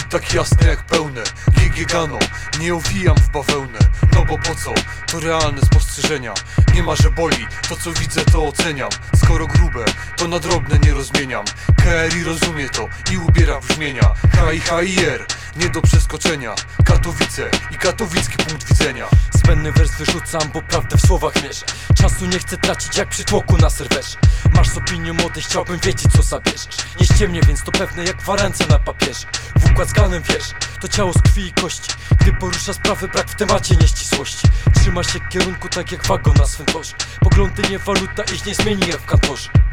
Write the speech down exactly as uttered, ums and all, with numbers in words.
tak jasne jak pełne G G Gano, nie owijam w bawełnę. No bo po co? To realne spostrzeżenia. Nie ma, że boli, to co widzę to oceniam. Skoro grube, to na drobne nie rozmieniam. K R I rozumie to i ubiera brzmienia. H I H I R, nie do przeskoczenia. Katowice i katowicki punkt widzenia. Zbędny wers wyrzucam, bo prawdę w słowach mierzę. Czasu nie chcę tracić jak przy tłoku na serwerze. Masz z opinią młodej, chciałbym wiedzieć co zabierzesz. Nie ściemnie, więc to pewne jak gwarancja na papierze. W układ z ganem wiesz, to ciało z krwi i kości. Gdy porusza sprawy, brak w temacie nieścisłości. Trzyma się kierunku tak jak wagon na swym torze. Poglądy nie waluta, ich nie zmieni jak w kantorze.